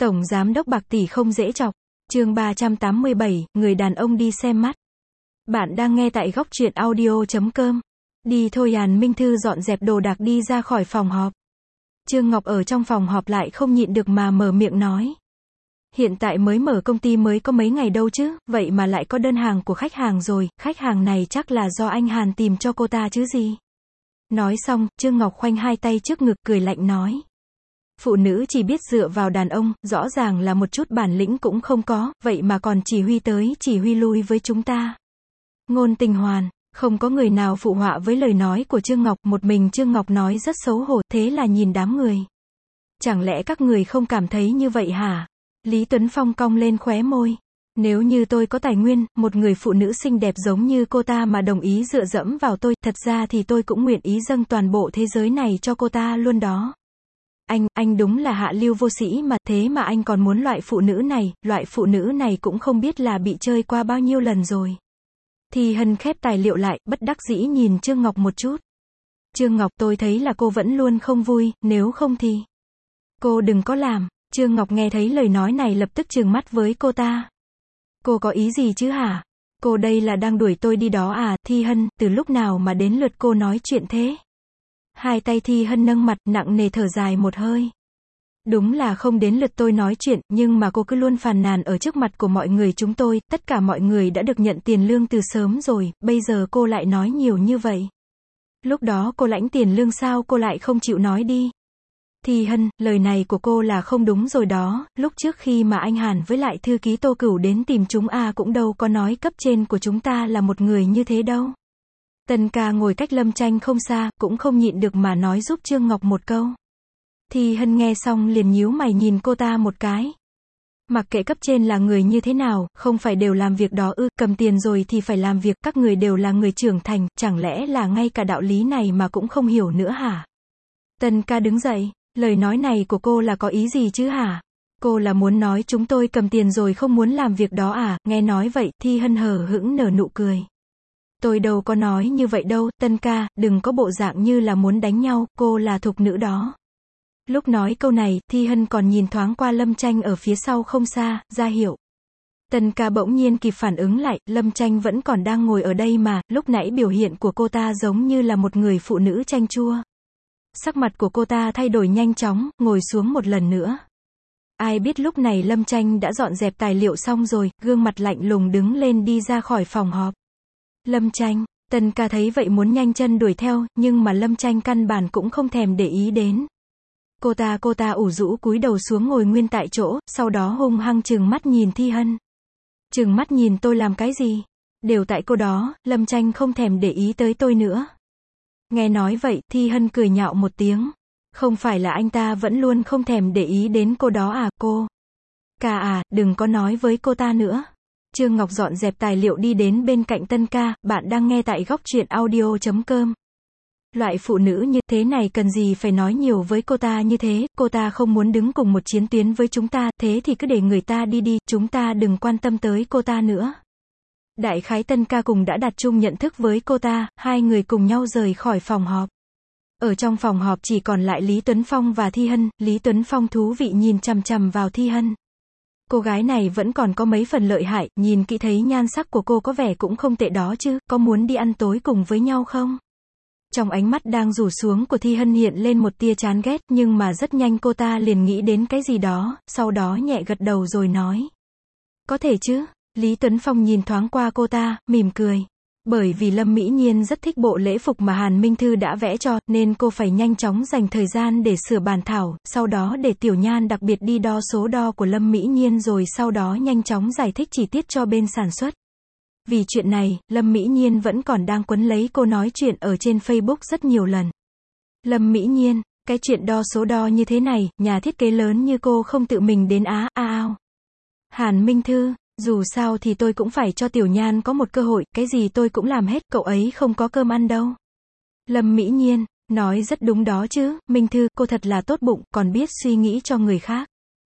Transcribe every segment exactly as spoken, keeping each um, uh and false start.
Tổng giám đốc bạc tỷ không dễ chọc. Chương ba trăm tám mươi bảy, người đàn ông đi xem mắt. Bạn đang nghe tại góc truyện audio chấm com. Đi thôi. Hàn Minh Thư dọn dẹp đồ đạc đi ra khỏi phòng họp. Trương Ngọc ở trong phòng họp lại không nhịn được mà mở miệng nói. Hiện tại mới mở công ty mới có mấy ngày đâu chứ, vậy mà lại có đơn hàng của khách hàng rồi, khách hàng này chắc là do anh Hàn tìm cho cô ta chứ gì. Nói xong, Trương Ngọc khoanh hai tay trước ngực cười lạnh nói. Phụ nữ chỉ biết dựa vào đàn ông, rõ ràng là một chút bản lĩnh cũng không có, vậy mà còn chỉ huy tới, chỉ huy lui với chúng ta. Ngôn Tình Hoàn, không có người nào phụ họa với lời nói của Trương Ngọc, một mình Trương Ngọc nói rất xấu hổ, thế là nhìn đám người. Chẳng lẽ các người không cảm thấy như vậy hả? Lý Tuấn Phong cong lên khóe môi. Nếu như tôi có tài nguyên, một người phụ nữ xinh đẹp giống như cô ta mà đồng ý dựa dẫm vào tôi, thật ra thì tôi cũng nguyện ý dâng toàn bộ thế giới này cho cô ta luôn đó. Anh, anh đúng là hạ lưu vô sĩ mà, thế mà anh còn muốn loại phụ nữ này, loại phụ nữ này cũng không biết là bị chơi qua bao nhiêu lần rồi. Thì Hân khép tài liệu lại, bất đắc dĩ nhìn Trương Ngọc một chút. Trương Ngọc, tôi thấy là cô vẫn luôn không vui, nếu không thì cô đừng có làm. Trương Ngọc nghe thấy lời nói này lập tức trừng mắt với cô ta. Cô có ý gì chứ hả? Cô đây là đang đuổi tôi đi đó à? Thi Hân, từ lúc nào mà đến lượt cô nói chuyện thế? Hai tay Thi Hân nâng mặt, nặng nề thở dài một hơi. Đúng là không đến lượt tôi nói chuyện, nhưng mà cô cứ luôn phàn nàn ở trước mặt của mọi người chúng tôi, tất cả mọi người đã được nhận tiền lương từ sớm rồi, bây giờ cô lại nói nhiều như vậy. Lúc đó cô lãnh tiền lương sao cô lại không chịu nói đi? Thi Hân, lời này của cô là không đúng rồi đó, lúc trước khi mà anh Hàn với lại thư ký Tô Cửu đến tìm chúng à cũng đâu có nói cấp trên của chúng ta là một người như thế đâu. Tần Ca ngồi cách Lâm Tranh không xa, cũng không nhịn được mà nói giúp Trương Ngọc một câu. Thi Hân nghe xong liền nhíu mày nhìn cô ta một cái. Mặc kệ cấp trên là người như thế nào, không phải đều làm việc đó ư, cầm tiền rồi thì phải làm việc, các người đều là người trưởng thành, chẳng lẽ là ngay cả đạo lý này mà cũng không hiểu nữa hả? Tần Ca đứng dậy, lời nói này của cô là có ý gì chứ hả? Cô là muốn nói chúng tôi cầm tiền rồi không muốn làm việc đó à? Nghe nói vậy, Thi Hân hờ hững nở nụ cười. Tôi đâu có nói như vậy đâu, Tân ca, đừng có bộ dạng như là muốn đánh nhau, cô là thục nữ đó. Lúc nói câu này, Thi Hân còn nhìn thoáng qua Lâm Tranh ở phía sau không xa, ra hiệu. Tân ca bỗng nhiên kịp phản ứng lại, Lâm Tranh vẫn còn đang ngồi ở đây mà, lúc nãy biểu hiện của cô ta giống như là một người phụ nữ chanh chua. Sắc mặt của cô ta thay đổi nhanh chóng, ngồi xuống một lần nữa. Ai biết lúc này Lâm Tranh đã dọn dẹp tài liệu xong rồi, gương mặt lạnh lùng đứng lên đi ra khỏi phòng họp. Lâm Tranh, Tần Ca thấy vậy muốn nhanh chân đuổi theo, nhưng mà Lâm Tranh căn bản cũng không thèm để ý đến. Cô ta cô ta ủ rũ cúi đầu xuống ngồi nguyên tại chỗ, sau đó hung hăng trừng mắt nhìn Thi Hân. Trừng mắt nhìn tôi làm cái gì? Đều tại cô đó, Lâm Tranh không thèm để ý tới tôi nữa. Nghe nói vậy, Thi Hân cười nhạo một tiếng. Không phải là anh ta vẫn luôn không thèm để ý đến cô đó à, cô? Ca à, đừng có nói với cô ta nữa. Trương Ngọc dọn dẹp tài liệu đi đến bên cạnh Tân Ca, bạn đang nghe tại góc truyện audio chấm com. Loại phụ nữ như thế này cần gì phải nói nhiều với cô ta như thế, cô ta không muốn đứng cùng một chiến tuyến với chúng ta, thế thì cứ để người ta đi đi, chúng ta đừng quan tâm tới cô ta nữa. Đại khái Tân Ca cùng đã đặt chung nhận thức với cô ta, hai người cùng nhau rời khỏi phòng họp. Ở trong phòng họp chỉ còn lại Lý Tuấn Phong và Thi Hân, Lý Tuấn Phong thú vị nhìn chằm chằm vào Thi Hân. Cô gái này vẫn còn có mấy phần lợi hại, nhìn kỹ thấy nhan sắc của cô có vẻ cũng không tệ đó chứ, có muốn đi ăn tối cùng với nhau không? Trong ánh mắt đang rủ xuống của Thi Hân hiện lên một tia chán ghét, nhưng mà rất nhanh cô ta liền nghĩ đến cái gì đó, sau đó nhẹ gật đầu rồi nói. Có thể chứ, Lý Tuấn Phong nhìn thoáng qua cô ta, mỉm cười. Bởi vì Lâm Mỹ Nhiên rất thích bộ lễ phục mà Hàn Minh Thư đã vẽ cho, nên cô phải nhanh chóng dành thời gian để sửa bản thảo, sau đó để Tiểu Nhan đặc biệt đi đo số đo của Lâm Mỹ Nhiên rồi sau đó nhanh chóng giải thích chi tiết cho bên sản xuất. Vì chuyện này, Lâm Mỹ Nhiên vẫn còn đang quấn lấy cô nói chuyện ở trên Facebook rất nhiều lần. Lâm Mỹ Nhiên, cái chuyện đo số đo như thế này, nhà thiết kế lớn như cô không tự mình đến á, a ao. Hàn Minh Thư, dù sao thì tôi cũng phải cho Tiểu Nhan có một cơ hội, cái gì tôi cũng làm hết, cậu ấy không có cơm ăn đâu. Lâm Mỹ Nhiên, nói rất đúng đó chứ, Minh Thư, cô thật là tốt bụng, còn biết suy nghĩ cho người khác.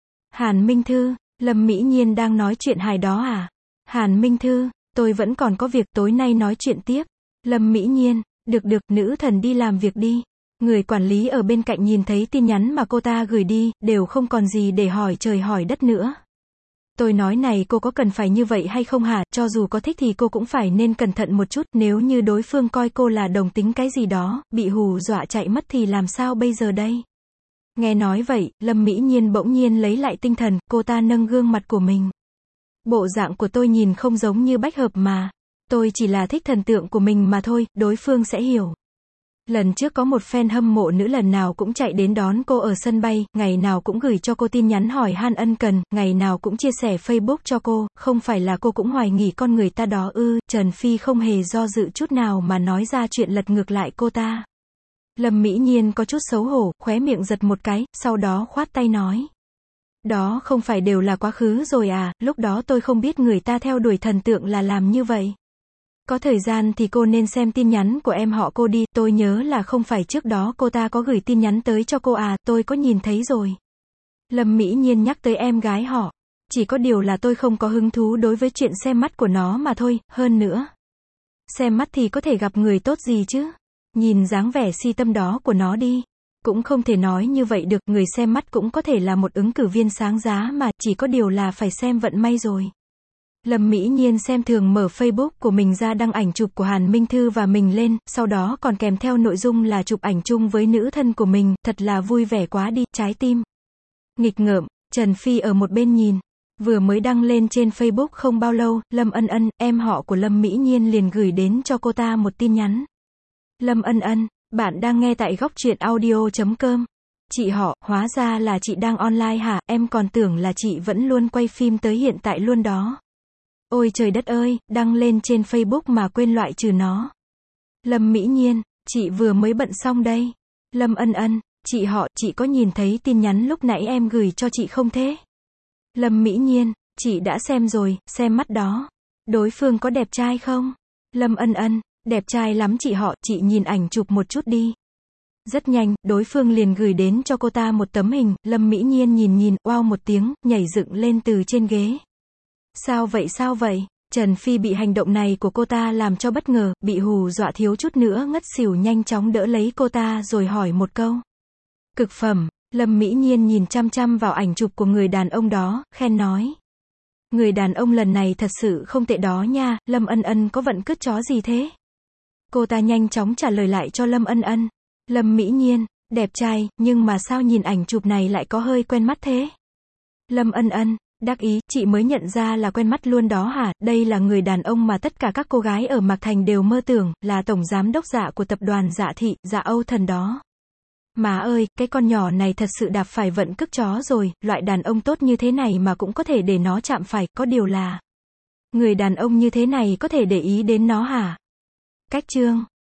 Hàn Minh Thư, Lâm Mỹ Nhiên đang nói chuyện hài đó à? Hàn Minh Thư, tôi vẫn còn có việc tối nay nói chuyện tiếp. Lâm Mỹ Nhiên, được được, nữ thần đi làm việc đi. Người quản lý ở bên cạnh nhìn thấy tin nhắn mà cô ta gửi đi, đều không còn gì để hỏi trời hỏi đất nữa. Tôi nói này cô có cần phải như vậy hay không hả, cho dù có thích thì cô cũng phải nên cẩn thận một chút, nếu như đối phương coi cô là đồng tính cái gì đó, bị hù dọa chạy mất thì làm sao bây giờ đây? Nghe nói vậy, Lâm Mỹ Nhiên bỗng nhiên lấy lại tinh thần, cô ta nâng gương mặt của mình. Bộ dạng của tôi nhìn không giống như bách hợp mà. Tôi chỉ là thích thần tượng của mình mà thôi, đối phương sẽ hiểu. Lần trước có một fan hâm mộ nữ lần nào cũng chạy đến đón cô ở sân bay, ngày nào cũng gửi cho cô tin nhắn hỏi han ân cần, ngày nào cũng chia sẻ Facebook cho cô, không phải là cô cũng hoài nghi con người ta đó ư? Trần Phi không hề do dự chút nào mà nói ra chuyện lật ngược lại cô ta. Lâm Mỹ Nhiên có chút xấu hổ, khóe miệng giật một cái, sau đó khoát tay nói. Đó không phải đều là quá khứ rồi à, lúc đó tôi không biết người ta theo đuổi thần tượng là làm như vậy. Có thời gian thì cô nên xem tin nhắn của em họ cô đi, tôi nhớ là không phải trước đó cô ta có gửi tin nhắn tới cho cô à, tôi có nhìn thấy rồi. Lâm Mỹ Nhiên nhắc tới em gái họ. Chỉ có điều là tôi không có hứng thú đối với chuyện xem mắt của nó mà thôi, hơn nữa. Xem mắt thì có thể gặp người tốt gì chứ? Nhìn dáng vẻ si tâm đó của nó đi. Cũng không thể nói như vậy được, người xem mắt cũng có thể là một ứng cử viên sáng giá mà, chỉ có điều là phải xem vận may rồi. Lâm Mỹ Nhiên xem thường mở Facebook của mình ra đăng ảnh chụp của Hàn Minh Thư và mình lên, sau đó còn kèm theo nội dung là chụp ảnh chung với nữ thân của mình, thật là vui vẻ quá đi, trái tim. Nghịch ngợm, Trần Phi ở một bên nhìn. Vừa mới đăng lên trên Facebook không bao lâu, Lâm Ân Ân, em họ của Lâm Mỹ Nhiên liền gửi đến cho cô ta một tin nhắn. Lâm Ân Ân, bạn đang nghe tại góc truyện audio chấm com. Chị họ, hóa ra là chị đang online hả, em còn tưởng là chị vẫn luôn quay phim tới hiện tại luôn đó. Ôi trời đất ơi, đăng lên trên Facebook mà quên loại trừ nó. Lâm Mỹ Nhiên, chị vừa mới bận xong đây. Lâm Ân Ân, chị họ, chị có nhìn thấy tin nhắn lúc nãy em gửi cho chị không thế? Lâm Mỹ Nhiên, chị đã xem rồi, xem mắt đó. Đối phương có đẹp trai không? Lâm Ân Ân, đẹp trai lắm chị họ, chị nhìn ảnh chụp một chút đi. Rất nhanh, đối phương liền gửi đến cho cô ta một tấm hình, Lâm Mỹ Nhiên nhìn nhìn, oao một tiếng, nhảy dựng lên từ trên ghế. Sao vậy sao vậy? Trần Phi bị hành động này của cô ta làm cho bất ngờ, bị hù dọa thiếu chút nữa ngất xỉu, nhanh chóng đỡ lấy cô ta rồi hỏi một câu. Cực phẩm, Lâm Mỹ Nhiên nhìn chăm chăm vào ảnh chụp của người đàn ông đó, khen nói. Người đàn ông lần này thật sự không tệ đó nha, Lâm Ân Ân có vận cứt chó gì thế? Cô ta nhanh chóng trả lời lại cho Lâm Ân Ân. Lâm Mỹ Nhiên, đẹp trai, nhưng mà sao nhìn ảnh chụp này lại có hơi quen mắt thế? Lâm Ân Ân, đắc ý, chị mới nhận ra là quen mắt luôn đó hả? Đây là người đàn ông mà tất cả các cô gái ở Mạc Thành đều mơ tưởng, là tổng giám đốc Dạ của tập đoàn Dạ Thị, Dạ Âu Thần đó. Má ơi, cái con nhỏ này thật sự đạp phải vận cứt chó rồi, loại đàn ông tốt như thế này mà cũng có thể để nó chạm phải, có điều là người đàn ông như thế này có thể để ý đến nó hả? Cách chương